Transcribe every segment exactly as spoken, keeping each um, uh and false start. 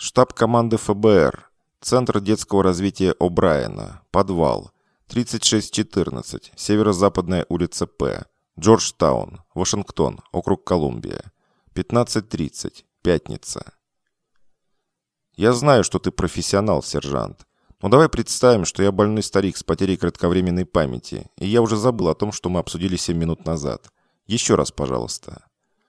Штаб команды эф бэ эр. Центр детского развития О'Брайена. Подвал. тридцать шесть четырнадцать. Северо-западная улица П. Джорджтаун. Вашингтон. Округ Колумбия. пятнадцать тридцать. Пятница. Я знаю, что ты профессионал, сержант. Но давай представим, что я больной старик с потерей кратковременной памяти, и я уже забыл о том, что мы обсудили семь минут назад. Еще раз, пожалуйста.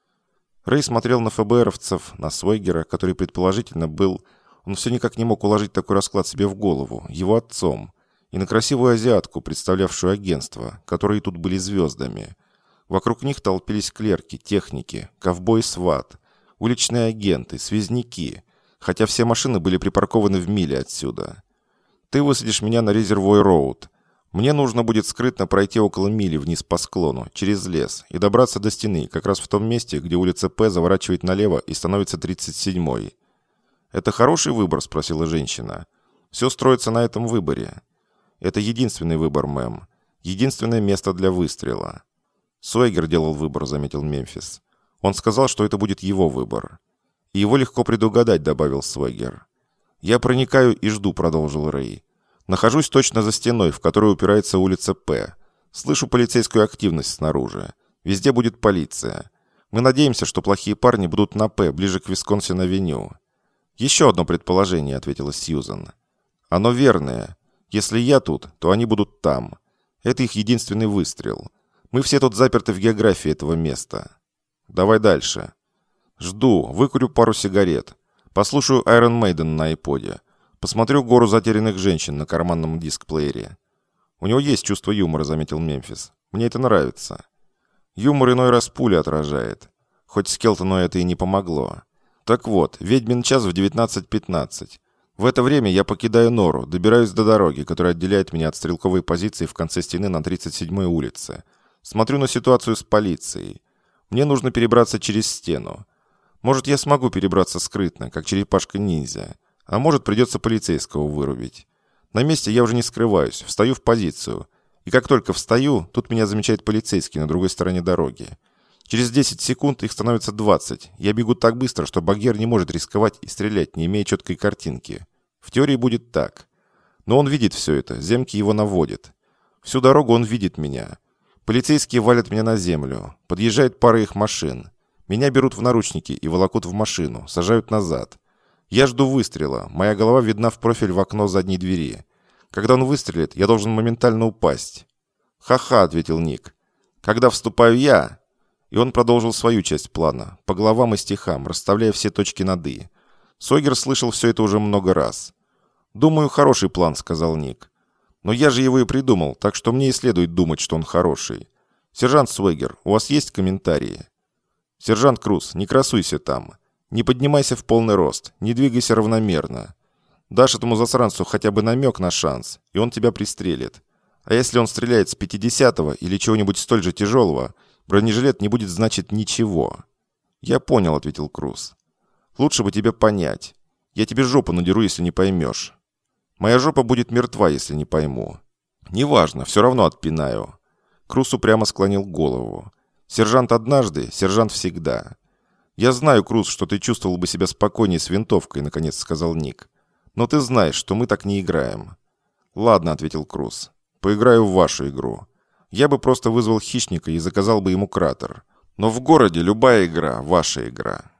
Рэй смотрел на эф бэ эровцев, на Свойгера, который предположительно был... Он все никак не мог уложить такой расклад себе в голову, его отцом, и на красивую азиатку, представлявшую агентство, которые тут были звездами. Вокруг них толпились клерки, техники, ковбой-сват, уличные агенты, связняки, хотя все машины были припаркованы в миле отсюда. Ты высадишь меня на Резервой-роуд. Мне нужно будет скрытно пройти около мили вниз по склону, через лес, и добраться до стены, как раз в том месте, где улица П заворачивает налево и становится тридцать седьмой. «Это хороший выбор?» – спросила женщина. «Все строится на этом выборе». «Это единственный выбор, мэм. Единственное место для выстрела». «Свойгер делал выбор», – заметил Мемфис. «Он сказал, что это будет его выбор». «И его легко предугадать», – добавил Свойгер. «Я проникаю и жду», – продолжил Рэй. «Нахожусь точно за стеной, в которую упирается улица П. Слышу полицейскую активность снаружи. Везде будет полиция. Мы надеемся, что плохие парни будут на П, ближе к Висконсин-авеню». «Еще одно предположение», — ответила Сьюзан. «Оно верное. Если я тут, то они будут там. Это их единственный выстрел. Мы все тут заперты в географии этого места. Давай дальше. Жду, выкурю пару сигарет. Послушаю Iron Maiden на айподе. Посмотрю гору затерянных женщин на карманном диск-плеере». «У него есть чувство юмора», — заметил Мемфис. «Мне это нравится». «Юмор иной раз пули отражает. Хоть Скелтону это и не помогло. Так вот, ведьмин час в девятнадцать пятнадцать. В это время я покидаю нору, добираюсь до дороги, которая отделяет меня от стрелковой позиции в конце стены на тридцать седьмой улице. Смотрю на ситуацию с полицией. Мне нужно перебраться через стену. Может, я смогу перебраться скрытно, как черепашка-ниндзя. А может, придется полицейского вырубить. На месте я уже не скрываюсь, встаю в позицию. И как только встаю, тут меня замечает полицейский на другой стороне дороги. Через десять секунд их становится двадцать. Я бегу так быстро, что Багер не может рисковать и стрелять, не имея четкой картинки. В теории будет так. Но он видит все это, Земки его наводит. Всю дорогу он видит меня. Полицейские валят меня на землю. Подъезжает пара их машин. Меня берут в наручники и волокут в машину, сажают назад. Я жду выстрела. Моя голова видна в профиль в окно задней двери. Когда он выстрелит, я должен моментально упасть. «Ха-ха», — ответил Ник. «Когда вступаю я...» И он продолжил свою часть плана, по главам и стихам, расставляя все точки над «и». Свойгер слышал все это уже много раз. «Думаю, хороший план», — сказал Ник. «Но я же его и придумал, так что мне и следует думать, что он хороший. Сержант Свойгер, у вас есть комментарии?» «Сержант Круз, не красуйся там. Не поднимайся в полный рост, не двигайся равномерно. Дашь этому засранцу хотя бы намек на шанс, и он тебя пристрелит. А если он стреляет с пятидесятого или чего-нибудь столь же тяжелого, бронежилет не будет значить ничего». «Я понял», — ответил Круз. «Лучше бы тебе понять. Я тебе жопу надеру, если не поймешь. Моя жопа будет мертва, если не пойму. Неважно, все равно отпинаю». Круз упрямо склонил голову. «Сержант однажды, сержант всегда». «Я знаю, Круз, что ты чувствовал бы себя спокойнее с винтовкой», — наконец сказал Ник. «Но ты знаешь, что мы так не играем». «Ладно», — ответил Круз. «Поиграю в вашу игру. Я бы просто вызвал хищника и заказал бы ему кратер. Но в городе любая игра – ваша игра».